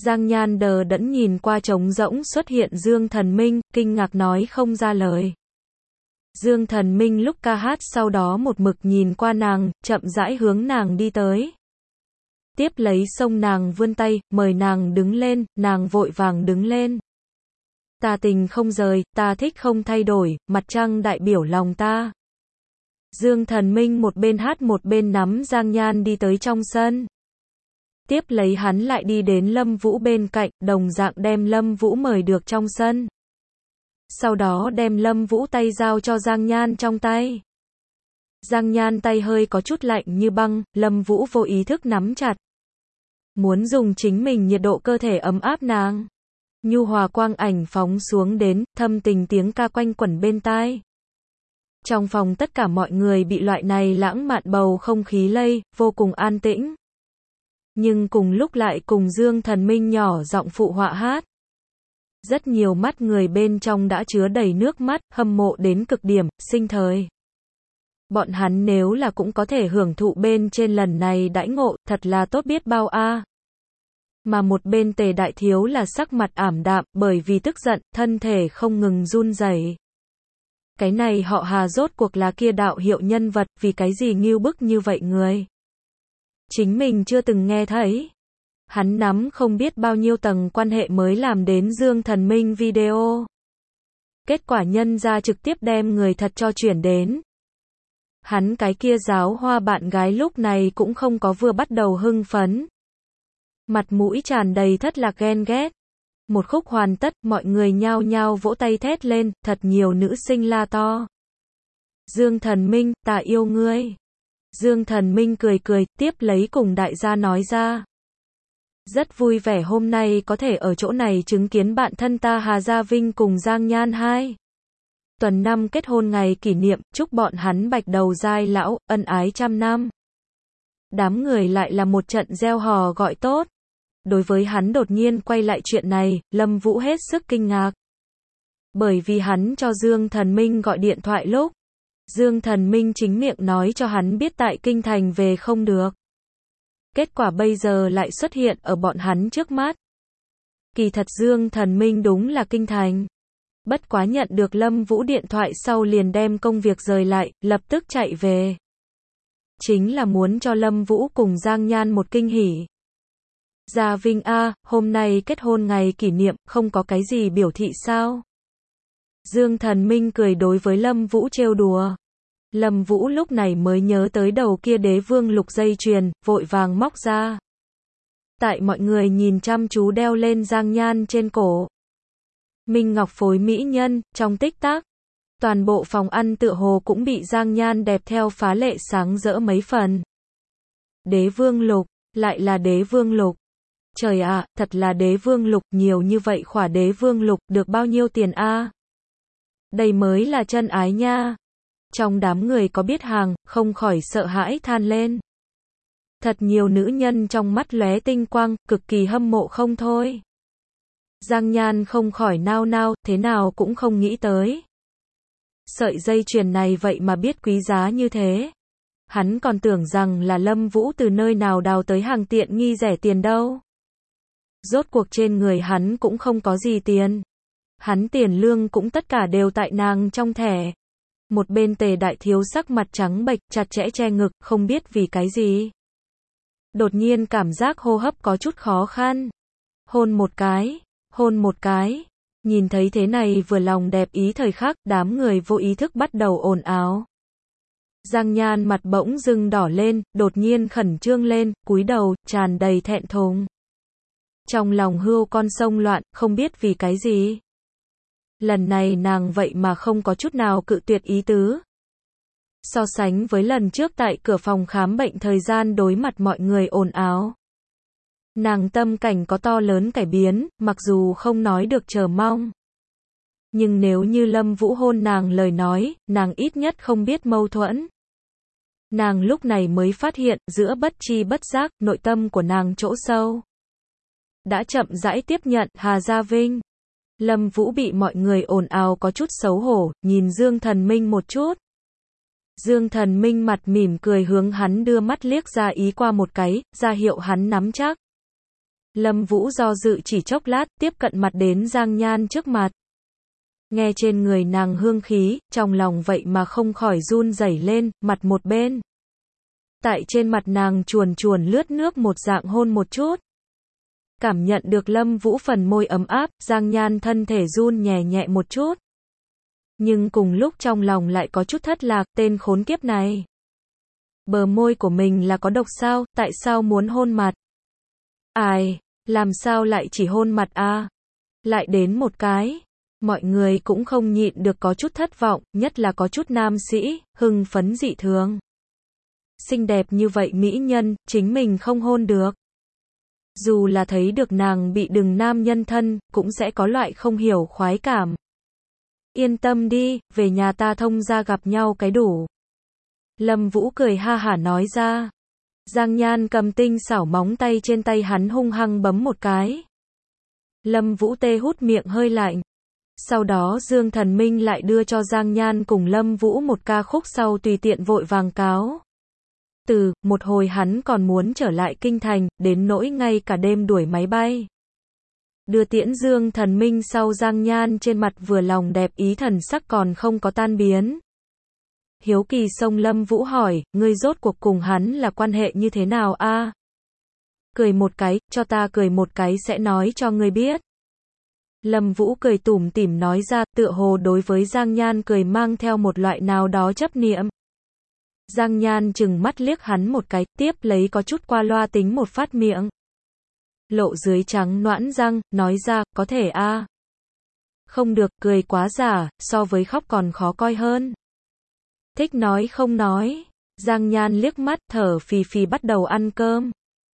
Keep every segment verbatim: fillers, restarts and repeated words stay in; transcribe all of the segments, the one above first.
Giang Nhan đờ đẫn nhìn qua trống rỗng xuất hiện Dương Thần Minh, kinh ngạc nói không ra lời. Dương Thần Minh lúc ca hát sau đó một mực nhìn qua nàng, chậm rãi hướng nàng đi tới. Tiếp lấy xông nàng vươn tay, mời nàng đứng lên, nàng vội vàng đứng lên. Ta tình không rời, ta thích không thay đổi, mặt trăng đại biểu lòng ta. Dương Thần Minh một bên hát một bên nắm Giang Nhan đi tới trong sân. Tiếp lấy hắn lại đi đến Lâm Vũ bên cạnh, đồng dạng đem Lâm Vũ mời được trong sân. Sau đó đem Lâm Vũ tay giao cho Giang Nhan trong tay. Giang Nhan tay hơi có chút lạnh như băng, Lâm Vũ vô ý thức nắm chặt. Muốn dùng chính mình nhiệt độ cơ thể ấm áp nàng. Nhu hòa quang ảnh phóng xuống đến, thâm tình tiếng ca quanh quẩn bên tai. Trong phòng tất cả mọi người bị loại này lãng mạn bầu không khí lây, vô cùng an tĩnh. Nhưng cùng lúc lại cùng Dương Thần Minh nhỏ giọng phụ họa hát. Rất nhiều mắt người bên trong đã chứa đầy nước mắt, hâm mộ đến cực điểm, sinh thời. Bọn hắn nếu là cũng có thể hưởng thụ bên trên lần này đãi ngộ, thật là tốt biết bao a. Mà một bên Tề Đại Thiếu là sắc mặt ảm đạm, bởi vì tức giận, thân thể không ngừng run rẩy. Cái này họ Hà rốt cuộc là kia đạo hiệu nhân vật, vì cái gì ngưu bức như vậy người. Chính mình chưa từng nghe thấy. Hắn nắm không biết bao nhiêu tầng quan hệ mới làm đến Dương Thần Minh video. Kết quả nhân ra trực tiếp đem người thật cho chuyển đến. Hắn cái kia giáo hoa bạn gái lúc này cũng không có vừa bắt đầu hưng phấn. Mặt mũi tràn đầy thất lạc ghen ghét. Một khúc hoàn tất, mọi người nhao nhao vỗ tay thét lên, thật nhiều nữ sinh la to. Dương Thần Minh, ta yêu ngươi. Dương Thần Minh cười cười, tiếp lấy cùng đại gia nói ra. Rất vui vẻ hôm nay có thể ở chỗ này chứng kiến bạn thân ta Hà Gia Vinh cùng Giang Nhan hai. Tuần năm kết hôn ngày kỷ niệm, chúc bọn hắn bạch đầu giai lão, ân ái trăm năm. Đám người lại là một trận reo hò gọi tốt. Đối với hắn đột nhiên quay lại chuyện này, Lâm Vũ hết sức kinh ngạc. Bởi vì hắn cho Dương Thần Minh gọi điện thoại lúc. Dương Thần Minh chính miệng nói cho hắn biết tại Kinh Thành về không được. Kết quả bây giờ lại xuất hiện ở bọn hắn trước mắt. Kỳ thật Dương Thần Minh đúng là Kinh Thành. Bất quá nhận được Lâm Vũ điện thoại sau liền đem công việc rời lại, lập tức chạy về. Chính là muốn cho Lâm Vũ cùng Giang Nhan một kinh hỉ. Gia Vinh a, hôm nay kết hôn ngày kỷ niệm, không có cái gì biểu thị sao? Dương Thần Minh cười đối với Lâm Vũ trêu đùa. Lâm Vũ lúc này mới nhớ tới đầu kia đế vương lục dây chuyền, vội vàng móc ra. Tại mọi người nhìn chăm chú đeo lên Giang Nhan trên cổ. Minh Ngọc phối mỹ nhân, trong tích tắc. Toàn bộ phòng ăn tựa hồ cũng bị Giang Nhan đẹp theo phá lệ sáng rỡ mấy phần. Đế vương lục, lại là đế vương lục. Trời ạ, thật là đế vương lục, nhiều như vậy khỏa đế vương lục, được bao nhiêu tiền a? Đây mới là chân ái nha. Trong đám người có biết hàng, không khỏi sợ hãi than lên. Thật nhiều nữ nhân trong mắt lóe tinh quang, cực kỳ hâm mộ không thôi. Giang Nhan không khỏi nao nao, thế nào cũng không nghĩ tới. Sợi dây chuyền này vậy mà biết quý giá như thế. Hắn còn tưởng rằng là Lâm Vũ từ nơi nào đào tới hàng tiện nghi rẻ tiền đâu. Rốt cuộc trên người hắn cũng không có gì tiền. Hắn tiền lương cũng tất cả đều tại nàng trong thẻ. Một bên Tề Đại Thiếu sắc mặt trắng bệch, chặt chẽ che ngực, không biết vì cái gì. Đột nhiên cảm giác hô hấp có chút khó khăn. Hôn một cái, hôn một cái. Nhìn thấy thế này vừa lòng đẹp ý thời khắc, đám người vô ý thức bắt đầu ồn ào. Giang Nhan mặt bỗng dưng đỏ lên, đột nhiên khẩn trương lên, cúi đầu, tràn đầy thẹn thùng. Trong lòng hươu con sông loạn, không biết vì cái gì. Lần này nàng vậy mà không có chút nào cự tuyệt ý tứ. So sánh với lần trước tại cửa phòng khám bệnh thời gian đối mặt mọi người ồn ào. Nàng tâm cảnh có to lớn cải biến, mặc dù không nói được chờ mong. Nhưng nếu như Lâm Vũ hôn nàng lời nói, nàng ít nhất không biết mâu thuẫn. Nàng lúc này mới phát hiện, giữa bất tri bất giác, nội tâm của nàng chỗ sâu. Đã chậm rãi tiếp nhận, Hà Gia Vinh. Lâm Vũ bị mọi người ồn ào có chút xấu hổ, nhìn Dương Thần Minh một chút. Dương Thần Minh mặt mỉm cười hướng hắn đưa mắt liếc ra ý qua một cái, ra hiệu hắn nắm chắc. Lâm Vũ do dự chỉ chốc lát, tiếp cận mặt đến Giang Nhan trước mặt. Nghe trên người nàng hương khí, trong lòng vậy mà không khỏi run rẩy lên, mặt một bên. Tại trên mặt nàng chuồn chuồn lướt nước một dạng hôn một chút. Cảm nhận được Lâm Vũ phần môi ấm áp, Giang Nhan thân thể run nhẹ nhẹ một chút. Nhưng cùng lúc trong lòng lại có chút thất lạc, tên khốn kiếp này. Bờ môi của mình là có độc sao, tại sao muốn hôn mặt? Ai, làm sao lại chỉ hôn mặt a? Lại đến một cái. Mọi người cũng không nhịn được có chút thất vọng, nhất là có chút nam sĩ, hưng phấn dị thường. Xinh đẹp như vậy mỹ nhân, chính mình không hôn được. Dù là thấy được nàng bị đừng nam nhân thân, cũng sẽ có loại không hiểu khoái cảm. Yên tâm đi, về nhà ta thông ra gặp nhau cái đủ. Lâm Vũ cười ha hả nói ra. Giang Nhan cầm tinh xảo móng tay trên tay hắn hung hăng bấm một cái. Lâm Vũ tê hút miệng hơi lạnh. Sau đó Dương Thần Minh lại đưa cho Giang Nhan cùng Lâm Vũ một ca khúc sau tùy tiện vội vàng cáo. Từ, một hồi hắn còn muốn trở lại kinh thành, đến nỗi ngay cả đêm đuổi máy bay. Đưa tiễn Dương Thần Minh sau Giang Nhan trên mặt vừa lòng đẹp ý thần sắc còn không có tan biến. Hiếu kỳ xông Lâm Vũ hỏi, ngươi rốt cuộc cùng hắn là quan hệ như thế nào a? Cười một cái, cho ta cười một cái sẽ nói cho ngươi biết. Lâm Vũ cười tủm tỉm nói ra, tựa hồ đối với Giang Nhan cười mang theo một loại nào đó chấp niệm. Giang Nhan chừng mắt liếc hắn một cái, tiếp lấy có chút qua loa tính một phát miệng. Lộ dưới trắng noãn răng, nói ra, có thể a. Không được, cười quá giả, so với khóc còn khó coi hơn. Thích nói không nói. Giang Nhan liếc mắt, thở phì phì bắt đầu ăn cơm.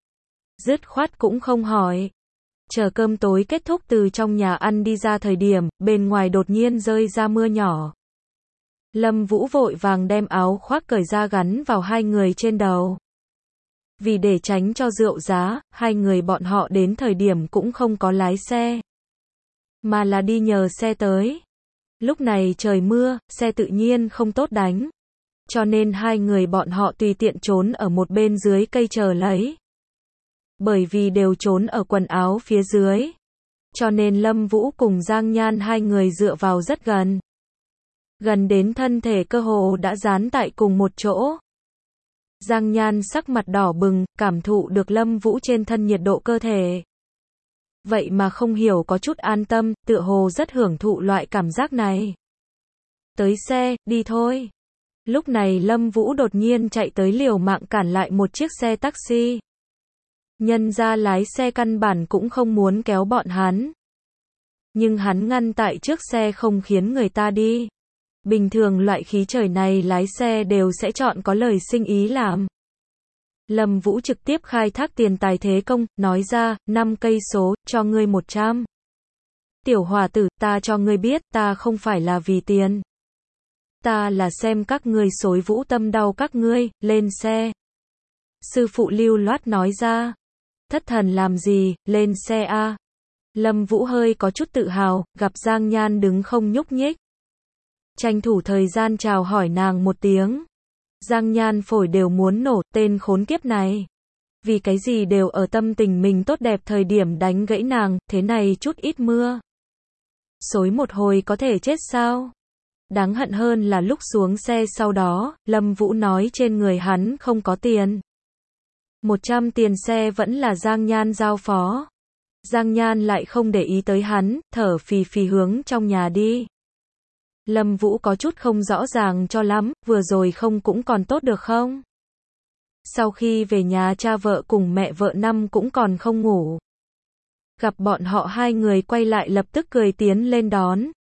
Dứt khoát cũng không hỏi. Chờ cơm tối kết thúc từ trong nhà ăn đi ra thời điểm, bên ngoài đột nhiên rơi ra mưa nhỏ. Lâm Vũ vội vàng đem áo khoác cởi ra gắn vào hai người trên đầu. Vì để tránh cho rượu giá, hai người bọn họ đến thời điểm cũng không có lái xe. Mà là đi nhờ xe tới. Lúc này trời mưa, xe tự nhiên không tốt đánh. Cho nên hai người bọn họ tùy tiện trốn ở một bên dưới cây chờ lấy. Bởi vì đều trốn ở quần áo phía dưới. Cho nên Lâm Vũ cùng Giang Nhan hai người dựa vào rất gần. Gần đến thân thể cơ hồ đã dán tại cùng một chỗ. Giang Nhan sắc mặt đỏ bừng, cảm thụ được Lâm Vũ trên thân nhiệt độ cơ thể. Vậy mà không hiểu có chút an tâm, tựa hồ rất hưởng thụ loại cảm giác này. Tới xe, đi thôi. Lúc này Lâm Vũ đột nhiên chạy tới liều mạng cản lại một chiếc xe taxi. Nhân ra lái xe căn bản cũng không muốn kéo bọn hắn. Nhưng hắn ngăn tại trước xe không khiến người ta đi. Bình thường loại khí trời này lái xe đều sẽ chọn có lời sinh ý làm. Lâm Vũ trực tiếp khai thác tiền tài thế công, nói ra, năm cây số, cho ngươi một trăm. Tiểu hòa tử, ta cho ngươi biết, ta không phải là vì tiền. Ta là xem các ngươi xối Vũ tâm đau các ngươi, lên xe. Sư phụ lưu loát nói ra. Thất thần làm gì, lên xe a. Lâm Vũ hơi có chút tự hào, gặp Giang Nhan đứng không nhúc nhích. Tranh thủ thời gian chào hỏi nàng một tiếng. Giang Nhan phổi đều muốn nổ, tên khốn kiếp này. Vì cái gì đều ở tâm tình mình tốt đẹp thời điểm đánh gãy nàng, thế này chút ít mưa. Xối một hồi có thể chết sao? Đáng hận hơn là lúc xuống xe sau đó, Lâm Vũ nói trên người hắn không có tiền. Một trăm tiền xe vẫn là Giang Nhan giao phó. Giang Nhan lại không để ý tới hắn, thở phì phì hướng trong nhà đi. Lâm Vũ có chút không rõ ràng cho lắm, vừa rồi không cũng còn tốt được không? Sau khi về nhà cha vợ cùng mẹ vợ năm cũng còn không ngủ. Gặp bọn họ hai người quay lại lập tức cười tiến lên đón.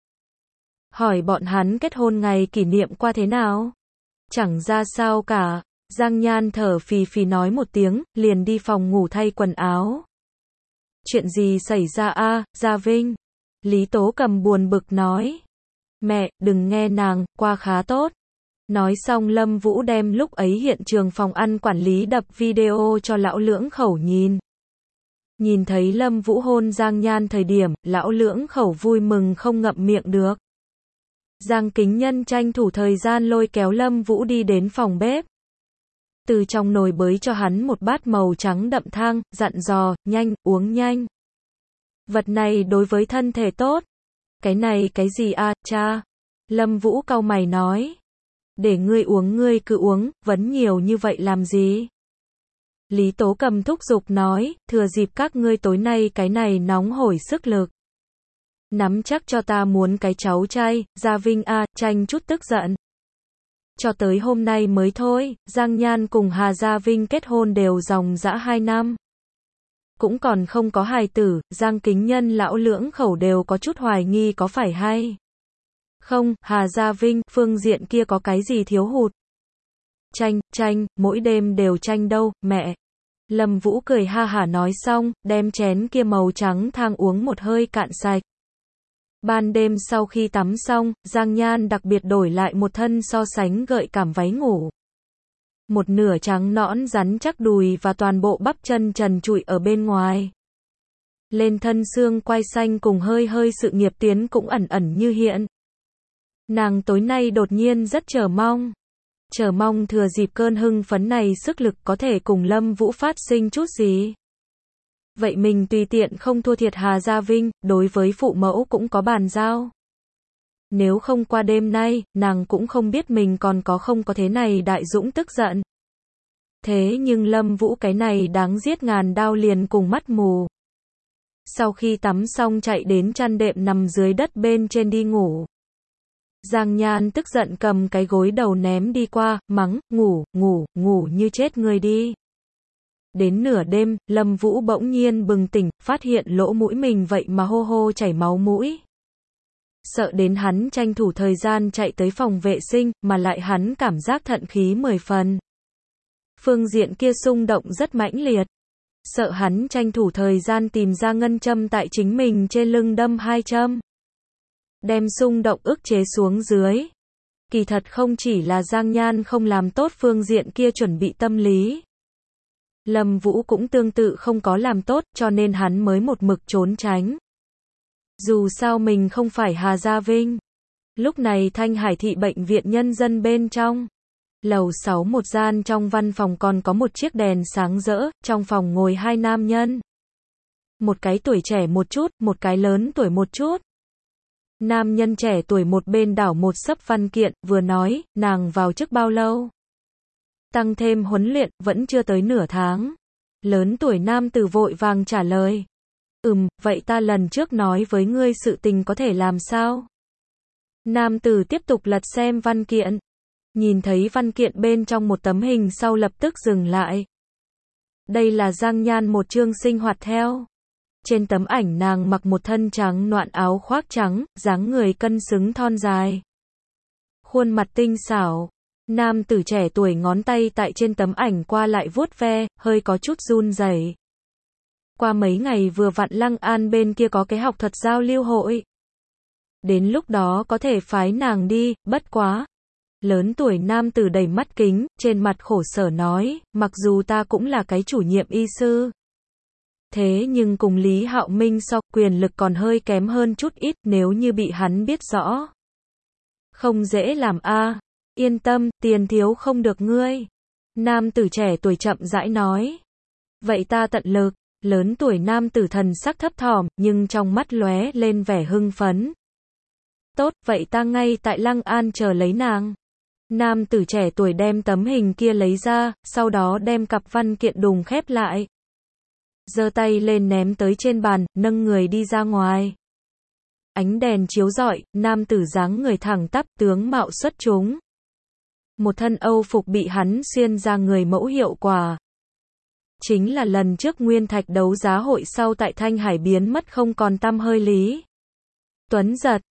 Hỏi bọn hắn kết hôn ngày kỷ niệm qua thế nào? Chẳng ra sao cả. Giang Nhan thở phì phì nói một tiếng, liền đi phòng ngủ thay quần áo. Chuyện gì xảy ra a, Gia Vinh? Lý Tố Cầm buồn bực nói. Mẹ, đừng nghe nàng, qua khá tốt. Nói xong Lâm Vũ đem lúc ấy hiện trường phòng ăn quản lý đập video cho lão lưỡng khẩu nhìn. Nhìn thấy Lâm Vũ hôn Giang Nhan thời điểm, lão lưỡng khẩu vui mừng không ngậm miệng được. Giang Kính Nhân tranh thủ thời gian lôi kéo Lâm Vũ đi đến phòng bếp. Từ trong nồi bới cho hắn một bát màu trắng đậm thang, dặn dò, nhanh, uống nhanh. Vật này đối với thân thể tốt. Cái này cái gì a, à, cha? Lâm Vũ cau mày nói. Để ngươi uống ngươi cứ uống, vấn nhiều như vậy làm gì? Lý Tố Cầm thúc giục nói, thừa dịp các ngươi tối nay cái này nóng hổi sức lực. Nắm chắc cho ta muốn cái cháu trai, Gia Vinh a, à, tranh chút tức giận. Cho tới hôm nay mới thôi, Giang Nhan cùng Hà Gia Vinh kết hôn đều dòng dã hai năm. Cũng còn không có hài tử, Giang Kính Nhân lão lưỡng khẩu đều có chút hoài nghi có phải hay không, Hà Gia Vinh, phương diện kia có cái gì thiếu hụt. Tranh, tranh, mỗi đêm đều tranh đâu, mẹ. Lâm Vũ cười ha hả nói xong, đem chén kia màu trắng thang uống một hơi cạn sạch. Ban đêm sau khi tắm xong, Giang Nhan đặc biệt đổi lại một thân so sánh gợi cảm váy ngủ. Một nửa trắng nõn rắn chắc đùi và toàn bộ bắp chân trần trụi ở bên ngoài. Lên thân xương quai xanh cùng hơi hơi sự nghiệp tiến cũng ẩn ẩn như hiện. Nàng tối nay đột nhiên rất chờ mong. Chờ mong thừa dịp cơn hưng phấn này sức lực có thể cùng Lâm Vũ phát sinh chút gì. Vậy mình tùy tiện không thua thiệt Hà Gia Vinh, đối với phụ mẫu cũng có bàn giao. Nếu không qua đêm nay, nàng cũng không biết mình còn có không có thế này đại dũng tức giận. Thế nhưng Lâm Vũ cái này đáng giết ngàn đao liền cùng mắt mù. Sau khi tắm xong chạy đến chăn đệm nằm dưới đất bên trên đi ngủ. Giang Nhan tức giận cầm cái gối đầu ném đi qua, mắng, ngủ, ngủ, ngủ như chết người đi. Đến nửa đêm, Lâm Vũ bỗng nhiên bừng tỉnh, phát hiện lỗ mũi mình vậy mà hô hô chảy máu mũi. Sợ đến hắn tranh thủ thời gian chạy tới phòng vệ sinh, mà lại hắn cảm giác thận khí mười phần. Phương diện kia xung động rất mãnh liệt. Sợ hắn tranh thủ thời gian tìm ra ngân châm tại chính mình trên lưng đâm hai châm. Đem xung động ức chế xuống dưới. Kỳ thật không chỉ là Giang Nhan không làm tốt phương diện kia chuẩn bị tâm lý. Lâm Vũ cũng tương tự không có làm tốt, cho nên hắn mới một mực trốn tránh. Dù sao mình không phải Hà Gia Vinh. Lúc này Thanh Hải thị bệnh viện nhân dân bên trong. Lầu sáu một gian trong văn phòng còn có một chiếc đèn sáng rỡ, trong phòng ngồi hai nam nhân. Một cái tuổi trẻ một chút, một cái lớn tuổi một chút. Nam nhân trẻ tuổi một bên đảo một xấp văn kiện, vừa nói, nàng vào chức bao lâu? Tăng thêm huấn luyện, vẫn chưa tới nửa tháng. Lớn tuổi nam tử vội vàng trả lời. Ừm, vậy ta lần trước nói với ngươi sự tình có thể làm sao? Nam tử tiếp tục lật xem văn kiện. Nhìn thấy văn kiện bên trong một tấm hình sau lập tức dừng lại. Đây là Giang Nhan một chương sinh hoạt theo. Trên tấm ảnh nàng mặc một thân trắng noạn áo khoác trắng, dáng người cân xứng thon dài. Khuôn mặt tinh xảo. Nam tử trẻ tuổi ngón tay tại trên tấm ảnh qua lại vuốt ve, hơi có chút run rẩy. Qua mấy ngày vừa vặn Lăng An bên kia có cái học thuật giao lưu hội. Đến lúc đó có thể phái nàng đi, bất quá. Lớn tuổi nam tử đầy mắt kính, trên mặt khổ sở nói, mặc dù ta cũng là cái chủ nhiệm y sư. Thế nhưng cùng Lý Hạo Minh so, quyền lực còn hơi kém hơn chút ít, nếu như bị hắn biết rõ. Không dễ làm a. À. Yên tâm, tiền thiếu không được ngươi. Nam tử trẻ tuổi chậm rãi nói. Vậy ta tận lực. Lớn tuổi nam tử thần sắc thấp thỏm, nhưng trong mắt lóe lên vẻ hưng phấn. Tốt, vậy ta ngay tại Lăng An chờ lấy nàng. Nam tử trẻ tuổi đem tấm hình kia lấy ra, sau đó đem cặp văn kiện đùng khép lại. Giơ tay lên ném tới trên bàn, nâng người đi ra ngoài. Ánh đèn chiếu rọi, nam tử dáng người thẳng tắp, tướng mạo xuất chúng. Một thân Âu phục bị hắn xuyên ra người mẫu hiệu quả. Chính là lần trước Nguyên Thạch đấu giá hội sau tại Thanh Hải biến mất không còn tăm hơi Lý Tuấn Giật.